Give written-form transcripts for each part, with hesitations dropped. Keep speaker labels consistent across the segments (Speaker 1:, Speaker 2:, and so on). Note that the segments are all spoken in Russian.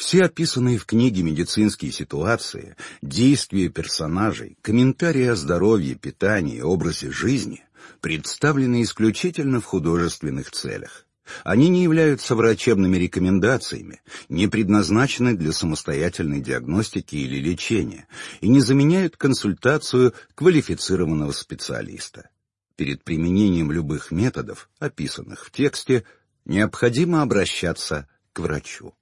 Speaker 1: Все описанные в книге медицинские ситуации, действия персонажей, комментарии о здоровье, питании и образе жизни представлены исключительно в художественных целях. Они не являются врачебными рекомендациями, не предназначены для самостоятельной диагностики или лечения и не заменяют консультацию квалифицированного специалиста. Перед применением любых методов, описанных в тексте, необходимо обращаться к врачу.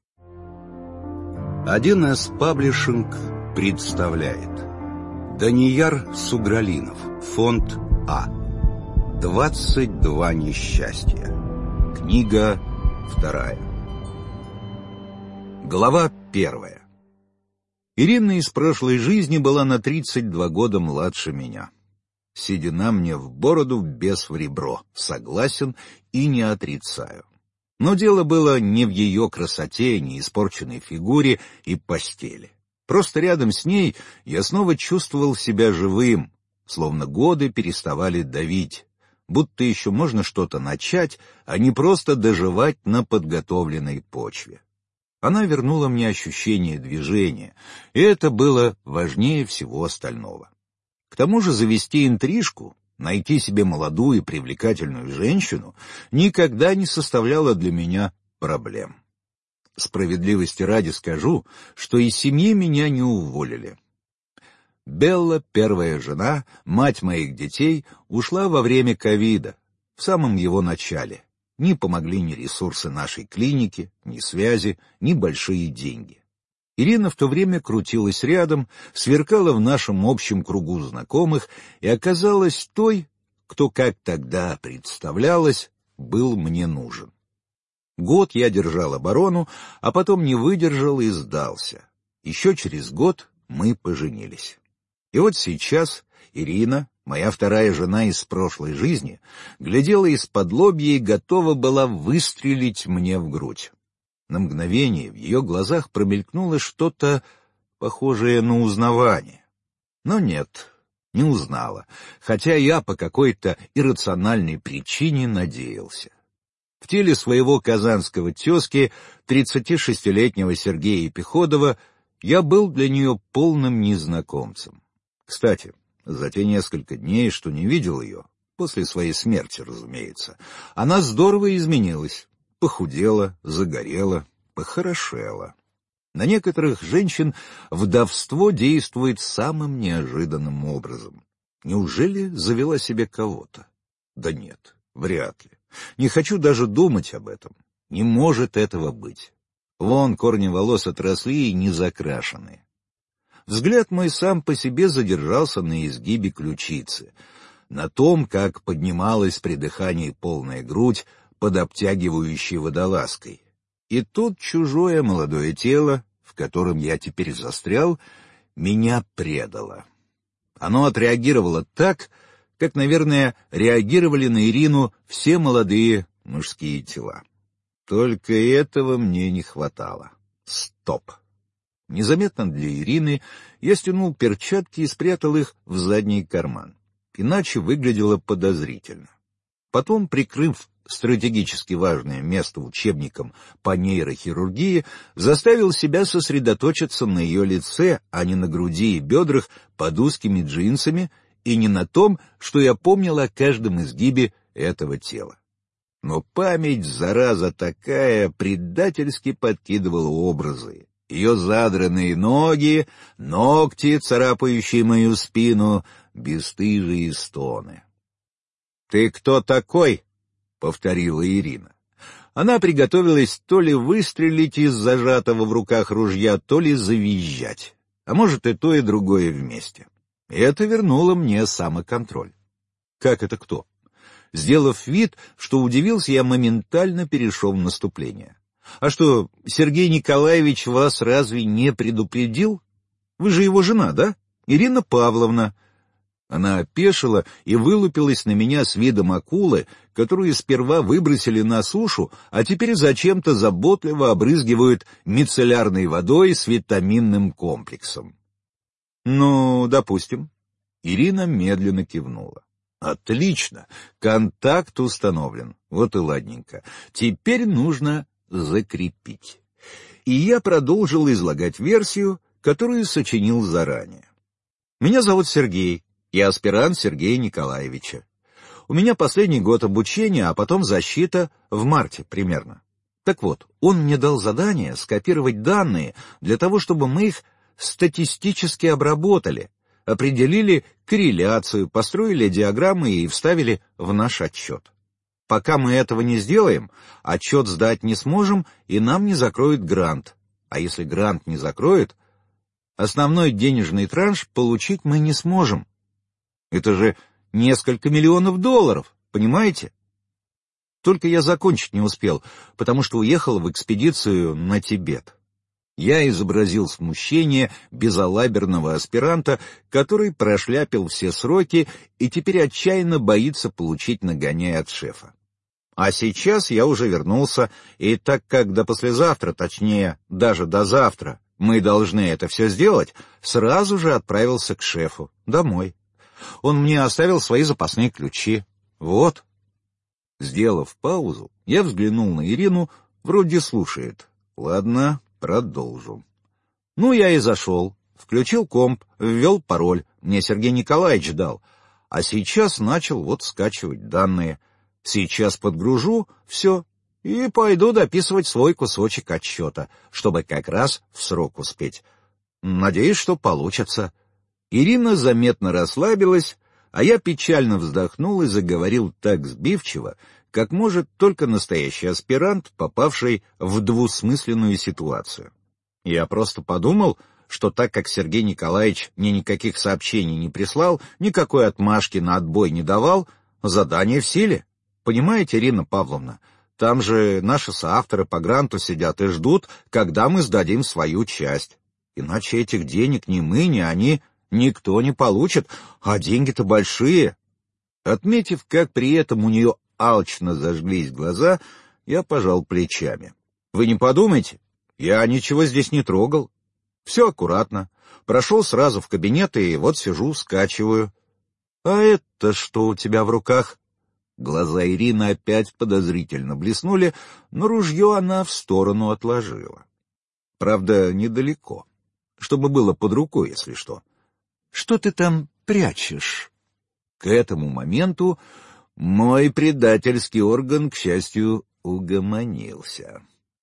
Speaker 1: 1С Паблишинг представляет Данияр Сугралинов, фонд А. 22 несчастья. Книга 2. Глава 1. Ирина из прошлой жизни была на 32 года младше меня. Седина мне в бороду, бес в ребро, согласен и не отрицаю. Но дело было не в ее красоте, не испорченной фигуре и постели. Просто рядом с ней я снова чувствовал себя живым, словно годы переставали давить, будто еще можно что-то начать, а не просто доживать на подготовленной почве. Она вернула мне ощущение движения, и это было важнее всего остального. К тому же завести интрижку, найти себе молодую и привлекательную женщину никогда не составляло для меня проблем. Справедливости ради скажу, что из семьи меня не уволили. Белла, первая жена, мать моих детей, ушла во время ковида, в самом его начале. Не помогли ни ресурсы нашей клиники, ни связи, ни большие деньги. Ирина в то время крутилась рядом, сверкала в нашем общем кругу знакомых и оказалась той, кто, как тогда представлялось, был мне нужен. Год я держал оборону, а потом не выдержал и сдался. Еще через год мы поженились. И вот сейчас Ирина, моя вторая жена из прошлой жизни, глядела из-под-лобья и готова была выстрелить мне в грудь. На мгновение в ее глазах промелькнуло что-то похожее на узнавание. Но нет, не узнала, хотя я по какой-то иррациональной причине надеялся. В теле своего казанского тезки, 36-летнего Сергея Епиходова, я был для нее полным незнакомцем. Кстати, за те несколько дней, что не видел ее, после своей смерти, разумеется, она здорово изменилась, похудела, загорела, похорошела. На некоторых женщин вдовство действует самым неожиданным образом. Неужели завела себе кого-то? Да нет, вряд ли. Не хочу даже думать об этом. Не может этого быть. Вон корни волос отросли и не закрашены. Взгляд мой сам по себе задержался на изгибе ключицы, на том, как поднималась при дыхании полная грудь под обтягивающей водолазкой. И тут чужое молодое тело, в котором я теперь застрял, меня предало. Оно отреагировало так, как, наверное, реагировали на Ирину все молодые мужские тела. Только этого мне не хватало. Стоп! Незаметно для Ирины я стянул перчатки и спрятал их в задний карман. Иначе выглядело подозрительно. Потом, прикрыв стратегически важное место учебником по нейрохирургии, заставил себя сосредоточиться на ее лице, а не на груди и бедрах под узкими джинсами и не на том, что я помнил о каждом изгибе этого тела. Но память, зараза такая, предательски подкидывала образы. Ее задранные ноги, ногти, царапающие мою спину, бесстыжие стоны. «Ты кто такой?» — повторила Ирина. Она приготовилась то ли выстрелить из зажатого в руках ружья, то ли завизжать, а может и то, и другое вместе. И это вернуло мне самоконтроль. Как это кто? Сделав вид, что удивился, я моментально перешел в наступление. А что, Сергей Николаевич вас разве не предупредил? Вы же его жена, да? Ирина Павловна. Она опешила и вылупилась на меня с видом акулы, которую сперва выбросили на сушу, а теперь зачем-то заботливо обрызгивают мицеллярной водой с витаминным комплексом. Ну, допустим. Ирина медленно кивнула. Отлично, контакт установлен. Вот и ладненько. Теперь нужно закрепить. и я продолжил излагать версию, которую сочинил заранее. Меня зовут Сергей, я аспирант Сергея Николаевича. У меня последний год обучения, а потом защита в марте примерно. Так вот, он мне дал задание скопировать данные для того, чтобы мы их статистически обработали, определили корреляцию, построили диаграммы и вставили в наш отчет. Пока мы этого не сделаем, отчет сдать не сможем, и нам не закроют грант. А если грант не закроют, основной денежный транш получить мы не сможем. Это же несколько миллионов долларов, понимаете? Только я закончить не успел, потому что уехал в экспедицию на Тибет. Я изобразил смущение безалаберного аспиранта, который прошляпил все сроки и теперь отчаянно боится получить нагоняй от шефа. А сейчас я уже вернулся, и так как до послезавтра, точнее, даже до завтра, мы должны это все сделать, сразу же отправился к шефу, домой. Он мне оставил свои запасные ключи. Вот. Сделав паузу, я взглянул на Ирину, вроде слушает. Ладно, продолжу. Ну, я и зашел, включил комп, ввел пароль, мне Сергей Николаевич дал, а сейчас начал вот скачивать данные. Сейчас подгружу, все, и пойду дописывать свой кусочек отчета, чтобы как раз в срок успеть. Надеюсь, что получится. Ирина заметно расслабилась, а я печально вздохнул и заговорил так сбивчиво, как может только настоящий аспирант, попавший в двусмысленную ситуацию. Я просто подумал, что так как Сергей Николаевич мне никаких сообщений не прислал, никакой отмашки на отбой не давал, задание в силе. Понимаете, Ирина Павловна, там же наши соавторы по гранту сидят и ждут, когда мы сдадим свою часть. Иначе этих денег ни мы, ни они никто не получит, а деньги-то большие. Отметив, как при этом у нее алчно зажглись глаза, я пожал плечами. Вы не подумайте, я ничего здесь не трогал. Все аккуратно. Прошел сразу в кабинет и вот сижу, скачиваю. А это что у тебя в руках? Глаза Ирины опять подозрительно блеснули, но ружье она в сторону отложила. Правда, недалеко, чтобы было под рукой, если что. Что ты там прячешь? К этому моменту мой предательский орган, к счастью, угомонился.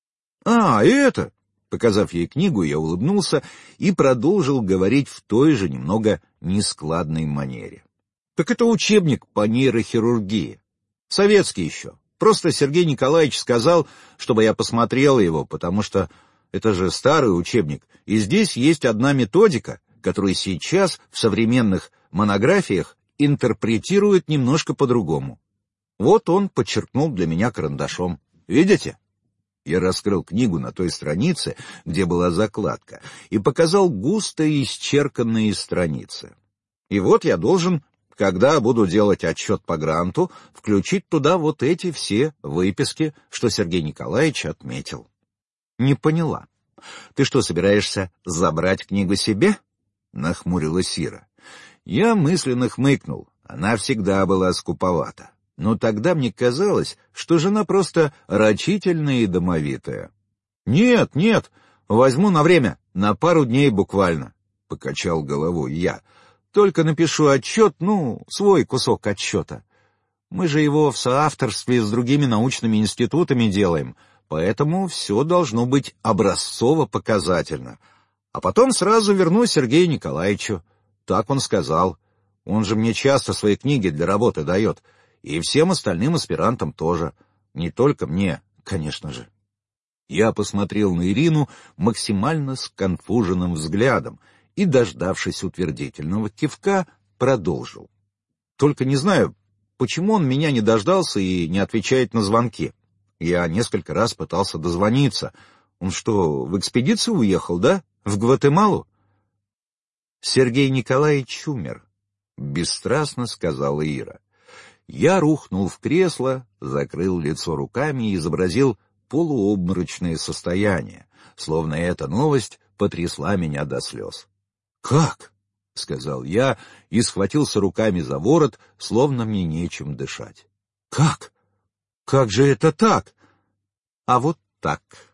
Speaker 1: «А, это!» Показав ей книгу, я улыбнулся и продолжил говорить в той же немного нескладной манере. «Так это учебник по нейрохирургии. Советский еще. Просто Сергей Николаевич сказал, чтобы я посмотрел его, потому что это же старый учебник, и здесь есть одна методика, которую сейчас в современных монографиях интерпретируют немножко по-другому. Вот он подчеркнул для меня карандашом. Видите?» Я раскрыл книгу на той странице, где была закладка, и показал густо исчерканные страницы. И вот я должен, когда буду делать отчет по гранту, включить туда вот эти все выписки, что Сергей Николаевич отметил. Не поняла. Ты что, собираешься забрать книгу себе? Нахмурилась Ира. Я мысленно хмыкнул. Она всегда была скуповата. Но тогда мне казалось, что жена просто рачительная и домовитая. «Нет, нет, возьму на время, на пару дней буквально», — покачал головой я. «Только напишу отчет, свой кусок отчета. Мы же его в соавторстве с другими научными институтами делаем, поэтому все должно быть образцово-показательно. А потом сразу верну Сергею Николаевичу. Так он сказал. Он же мне часто свои книги для работы дает. И всем остальным аспирантам тоже. Не только мне, конечно же». Я посмотрел на Ирину максимально сконфуженным взглядом и, дождавшись утвердительного кивка, продолжил. Только не знаю, почему он меня не дождался и не отвечает на звонки. Я несколько раз пытался дозвониться. Он что, в экспедицию уехал, да? В Гватемалу? Сергей Николаевич умер, — бесстрастно сказала Ира. Я рухнул в кресло, закрыл лицо руками и изобразил полуобморочное состояние, словно эта новость потрясла меня до слез. «Как?» — сказал я и схватился руками за ворот, словно мне нечем дышать. «Как? Как же это так?» «А вот так».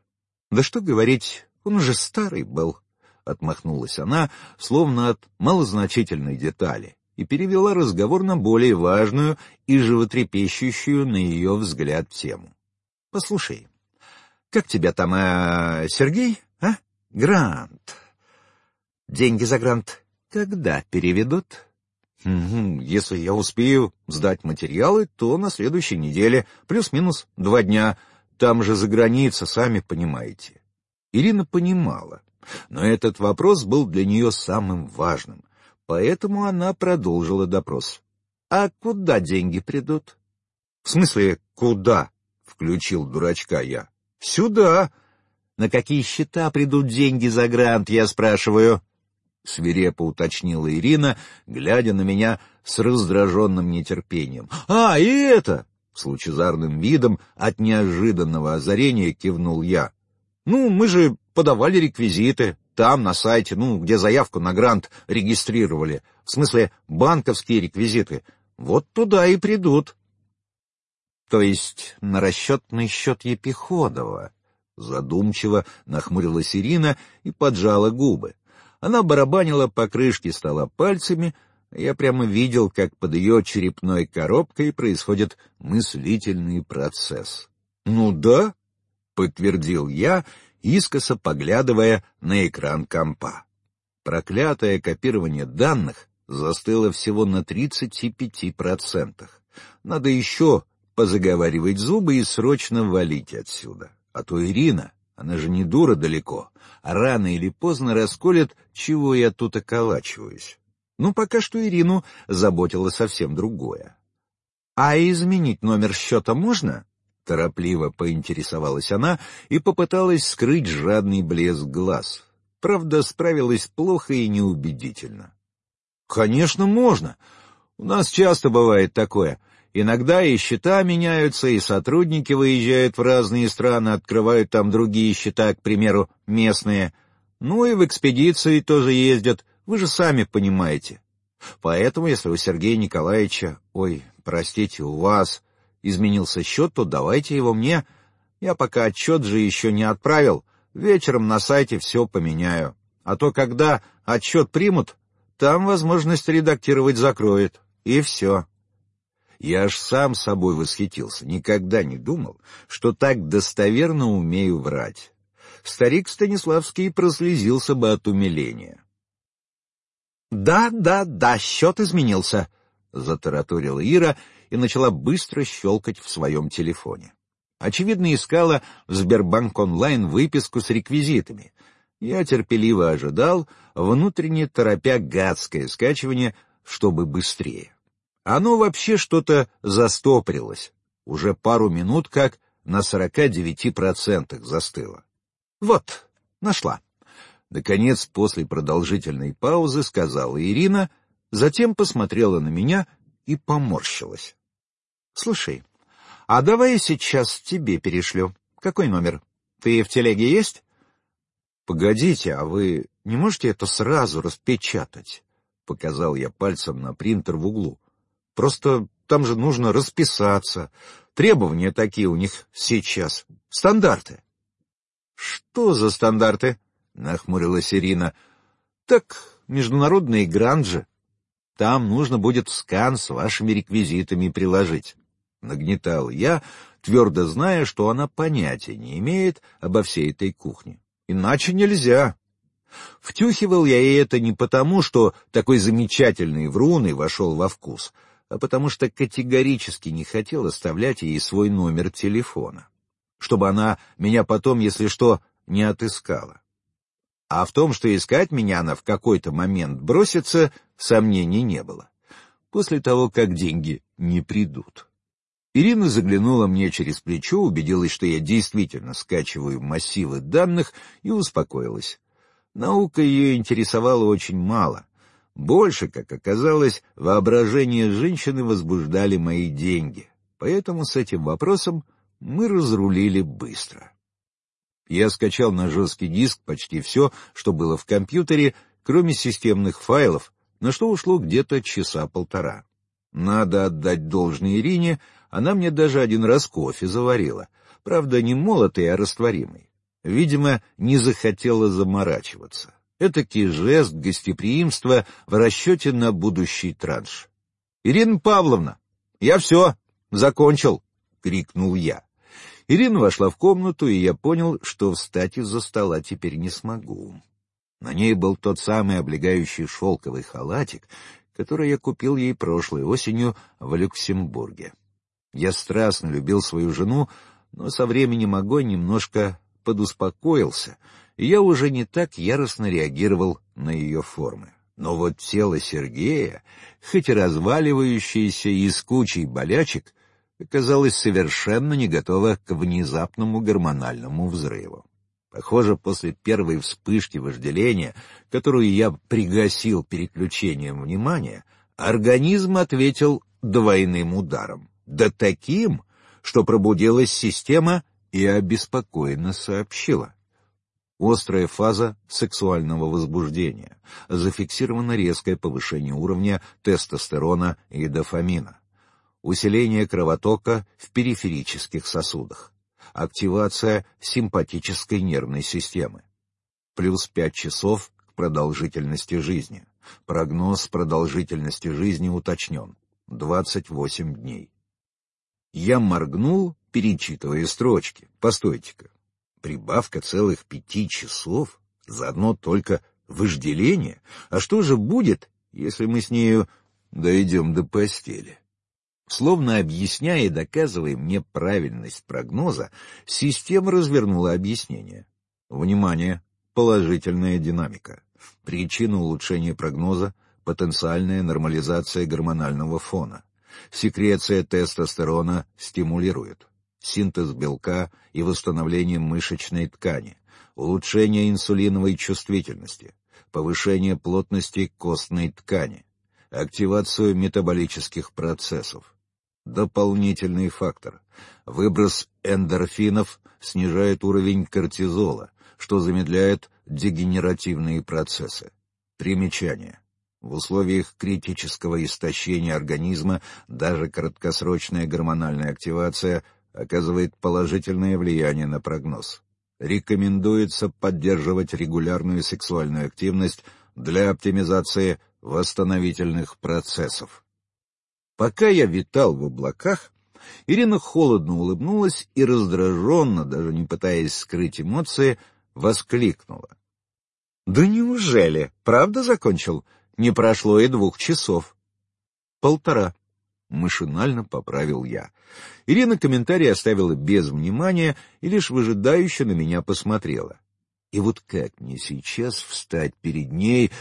Speaker 1: Да что говорить, он уже старый был, — отмахнулась она, словно от малозначительной детали, и перевела разговор на более важную и животрепещущую, на ее взгляд, тему. — Послушай, как тебя там, Сергей, а? Грант. Деньги за грант когда переведут? Если я успею сдать материалы, то на следующей неделе, плюс-минус 2 дня. Там же за граница, сами понимаете. Ирина понимала, но этот вопрос был для нее самым важным, поэтому она продолжила допрос. — А куда деньги придут? — В смысле, куда? — включил дурачка я. — Сюда. — На какие счета придут деньги за грант, я спрашиваю? — свирепо уточнила Ирина, глядя на меня с раздраженным нетерпением. — И это! — с лучезарным видом от неожиданного озарения кивнул я. — Мы же подавали реквизиты, там, на сайте, где заявку на грант регистрировали. В смысле, банковские реквизиты. Вот туда и придут. — То есть на расчетный счет Епиходова? Задумчиво нахмурилась Ирина и поджала губы. Она барабанила по крышке стола пальцами, а я прямо видел, как под ее черепной коробкой происходит мыслительный процесс. — Да, — подтвердил я, искоса поглядывая на экран компа. Проклятое копирование данных застыло всего на 35%. Надо еще позаговаривать зубы и срочно валить отсюда. А то Ирина, она же не дура далеко, а рано или поздно расколет, чего я тут околачиваюсь. Пока что Ирину заботило совсем другое. — А изменить номер счета можно? — торопливо поинтересовалась она и попыталась скрыть жадный блеск глаз. Правда, справилась плохо и неубедительно. — Конечно, можно. У нас часто бывает такое. Иногда и счета меняются, и сотрудники выезжают в разные страны, открывают там другие счета, к примеру, местные. И в экспедиции тоже ездят, вы же сами понимаете. Поэтому, если у Сергея Николаевича, у вас изменился счет, то давайте его мне. Я пока отчет же еще не отправил, вечером на сайте все поменяю. А то, когда отчет примут, там возможность редактировать закроют, и все. Я аж сам собой восхитился, никогда не думал, что так достоверно умею врать. Старик Станиславский прослезился бы от умиления. Да, счет изменился, — затараторила Ира и начала быстро щелкать в своем телефоне. Очевидно, искала в Сбербанк онлайн выписку с реквизитами. Я терпеливо ожидал, внутренне торопя гадское скачивание, чтобы быстрее. Оно вообще что-то застопорилось. Уже пару минут как на 49% застыло. Вот, нашла. Наконец, после продолжительной паузы сказала Ирина, затем посмотрела на меня и поморщилась. — Слушай, а давай я сейчас тебе перешлю. Какой номер? Ты в телеге есть? — Погодите, а вы не можете это сразу распечатать? — показал я пальцем на принтер в углу. — Просто там же нужно расписаться. Требования такие у них сейчас. Стандарты. — Что за стандарты? — нахмурилась Ирина. — Так, международные гранжи. Там нужно будет скан с вашими реквизитами приложить. Нагнетал я, твердо зная, что она понятия не имеет обо всей этой кухне. Иначе нельзя. Втюхивал я ей это не потому, что такой замечательный врун и вошел во вкус, а потому что категорически не хотел оставлять ей свой номер телефона, чтобы она меня потом, если что, не отыскала. А в том, что искать меня она в какой-то момент бросится, сомнений не было. После того, как деньги не придут. Ирина заглянула мне через плечо, убедилась, что я действительно скачиваю массивы данных, и успокоилась. Наука ее интересовала очень мало. Больше, как оказалось, воображение женщины возбуждали мои деньги, поэтому с этим вопросом мы разрулили быстро. Я скачал на жесткий диск почти все, что было в компьютере, кроме системных файлов, на что ушло где-то часа полтора. Надо отдать должное Ирине, она мне даже один раз кофе заварила, правда, не молотый, а растворимый. Видимо, не захотела заморачиваться. Этакий жест гостеприимства в расчете на будущий транш. — Ирина Павловна, я все, закончил! — крикнул я. Ирина вошла в комнату, и я понял, что встать из-за стола теперь не смогу. На ней был тот самый облегающий шелковый халатик, который я купил ей прошлой осенью в Люксембурге. Я страстно любил свою жену, но со временем огонь немножко подуспокоился, и я уже не так яростно реагировал на ее формы. Но вот тело Сергея, хоть и разваливающееся и с кучей болячек, оказалось совершенно не готово к внезапному гормональному взрыву. Похоже, после первой вспышки вожделения, которую я пригасил переключением внимания, организм ответил двойным ударом. Да таким, что пробудилась система и обеспокоенно сообщила. Острая фаза сексуального возбуждения. Зафиксировано резкое повышение уровня тестостерона и дофамина. Усиление кровотока в периферических сосудах. Активация симпатической нервной системы. Плюс 5 часов к продолжительности жизни. Прогноз продолжительности жизни уточнен. 28 дней. Я моргнул, перечитывая строчки. Постойте-ка. Прибавка целых 5 часов за одно только вожделение? А что же будет, если мы с нею дойдем до постели? Словно объясняя и доказывая мне правильность прогноза, система развернула объяснение. Внимание! Положительная динамика. Причина улучшения прогноза — потенциальная нормализация гормонального фона. Секреция тестостерона стимулирует. Синтез белка и восстановление мышечной ткани. Улучшение инсулиновой чувствительности. Повышение плотности костной ткани. Активацию метаболических процессов. Дополнительный фактор. Выброс эндорфинов снижает уровень кортизола, что замедляет дегенеративные процессы. Примечание. В условиях критического истощения организма даже краткосрочная гормональная активация оказывает положительное влияние на прогноз. Рекомендуется поддерживать регулярную сексуальную активность для оптимизации восстановительных процессов. Пока я витал в облаках, Ирина холодно улыбнулась и раздраженно, даже не пытаясь скрыть эмоции, воскликнула. — Да неужели? Правда закончил? Не прошло и 2 часов. — 1,5. Машинально поправил я. Ирина комментарий оставила без внимания и лишь выжидающе на меня посмотрела. И вот как мне сейчас встать перед ней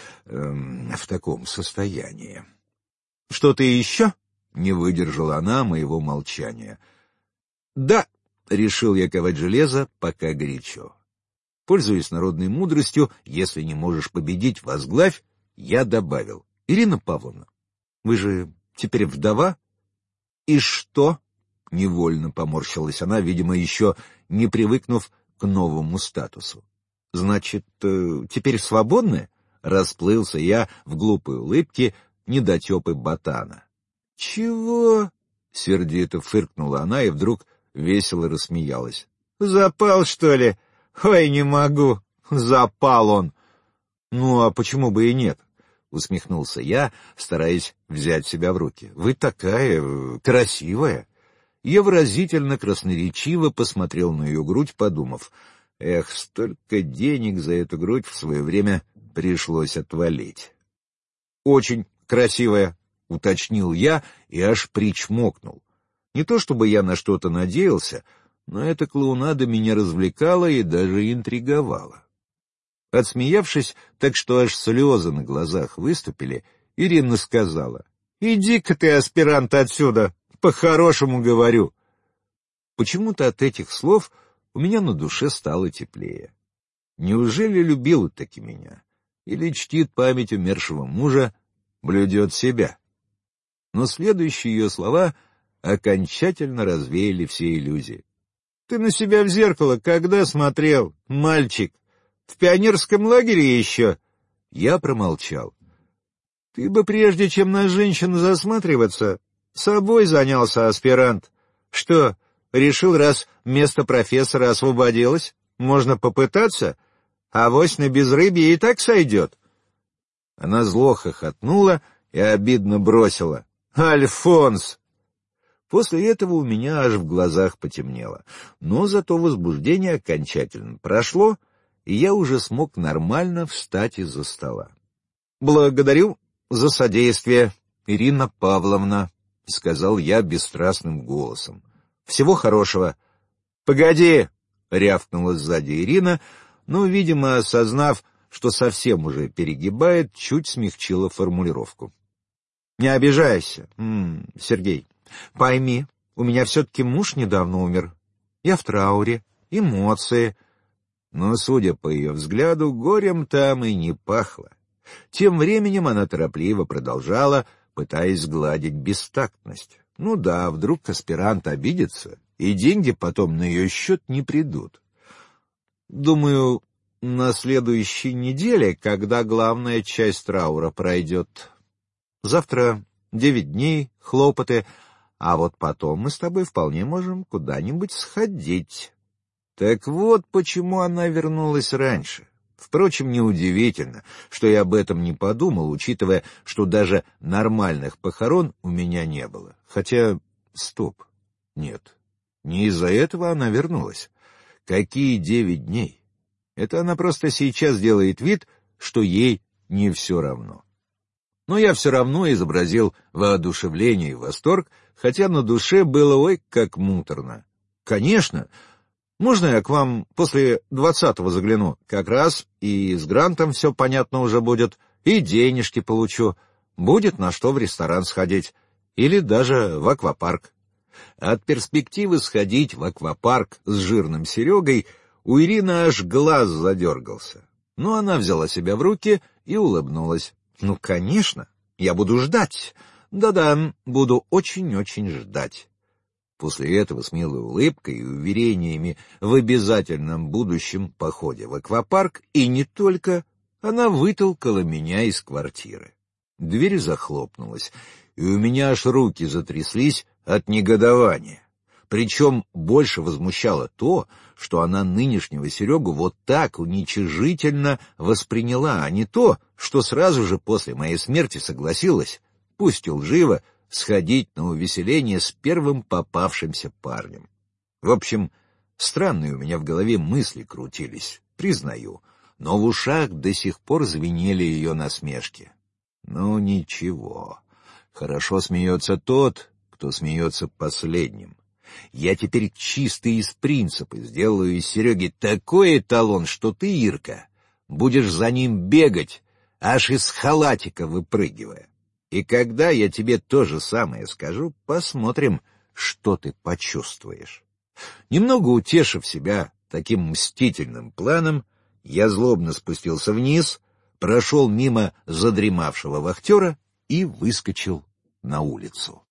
Speaker 1: в таком состоянии? — Что-то еще? — не выдержала она моего молчания. — Да, — решил я ковать железо, пока горячо. Пользуясь народной мудростью, если не можешь победить, возглавь, я добавил. — Ирина Павловна, вы же теперь вдова? — И что? — невольно поморщилась она, видимо, еще не привыкнув к новому статусу. — Значит, теперь свободны? — расплылся я в глупой улыбке недотепы ботана. — Чего? — сердито фыркнула она и вдруг весело рассмеялась. — Запал, что ли? Ой, не могу. Запал он. — Ну, а почему бы и нет? — усмехнулся я, стараясь взять себя в руки. — Вы такая красивая. Я выразительно красноречиво посмотрел на ее грудь, подумав, эх, столько денег за эту грудь в свое время пришлось отвалить. — Очень красивая, — уточнил я и аж причмокнул. Не то чтобы я на что-то надеялся, но эта клоунада меня развлекала и даже интриговала. Отсмеявшись, так что аж слезы на глазах выступили, Ирина сказала: — Иди-ка ты, аспирант, отсюда, по-хорошему говорю. Почему-то от этих слов у меня на душе стало теплее. Неужели любила-таки меня? Или чтит память умершего мужа, блюдет себя? Но следующие ее слова окончательно развеяли все иллюзии. — Ты на себя в зеркало когда смотрел, мальчик? В пионерском лагере еще? Я промолчал. — Ты бы прежде, чем на женщину засматриваться, собой занялся, аспирант. Что, решил, раз место профессора освободилось, Можно попытаться, авось на безрыбье и так сойдет. Она зло хохотнула и обидно бросила: «Альфонс!» После этого у меня аж в глазах потемнело, но зато возбуждение окончательно прошло, и я уже смог нормально встать из-за стола. «Благодарю за содействие, Ирина Павловна», — сказал я бесстрастным голосом. «Всего хорошего». «Погоди!» — рявкнула сзади Ирина, но, видимо, осознав, что совсем уже перегибает, чуть смягчила формулировку. «Не обижайся, Сергей. Пойми, у меня все-таки муж недавно умер. Я в трауре, эмоции». Но, судя по ее взгляду, горем там и не пахло. Тем временем она торопливо продолжала, пытаясь сгладить бестактность. Ну да, вдруг аспирант обидится, и деньги потом на ее счет не придут. Думаю, на следующей неделе, когда главная часть траура пройдет. Завтра 9 дней, хлопоты, а вот потом мы с тобой вполне можем куда-нибудь сходить. Так вот, почему она вернулась раньше. Впрочем, неудивительно, что я об этом не подумал, учитывая, что даже нормальных похорон у меня не было. Хотя, стоп, нет, не из-за этого она вернулась. Какие 9 дней? Это она просто сейчас делает вид, что ей не все равно. Но я все равно изобразил воодушевление и восторг, хотя на душе было ой как муторно. Конечно, можно я к вам после 20-го загляну? Как раз и с грантом все понятно уже будет, и денежки получу. Будет на что в ресторан сходить. Или даже в аквапарк. От перспективы сходить в аквапарк с жирным Серегой у Ирины аж глаз задергался. Но она взяла себя в руки и улыбнулась. «Ну, конечно, я буду ждать. Да-да, буду очень-очень ждать». После этого с милой улыбкой и уверениями в обязательном будущем походе в аквапарк, и не только, она вытолкала меня из квартиры. Дверь захлопнулась, и у меня аж руки затряслись от негодования. Причем больше возмущало то, что она нынешнего Серегу вот так уничижительно восприняла, а не то, что сразу же после моей смерти согласилась, пусть и лживо, сходить на увеселение с первым попавшимся парнем. В общем, странные у меня в голове мысли крутились, признаю, но в ушах до сих пор звенели ее насмешки. Ну ничего, хорошо смеется тот, кто смеется последним. Я теперь чисто из принципа сделаю из Сереги такой эталон, что ты, Ирка, будешь за ним бегать, аж из халатика выпрыгивая. И когда я тебе то же самое скажу, посмотрим, что ты почувствуешь. Немного утешив себя таким мстительным планом, я злобно спустился вниз, прошел мимо задремавшего вахтера и выскочил на улицу.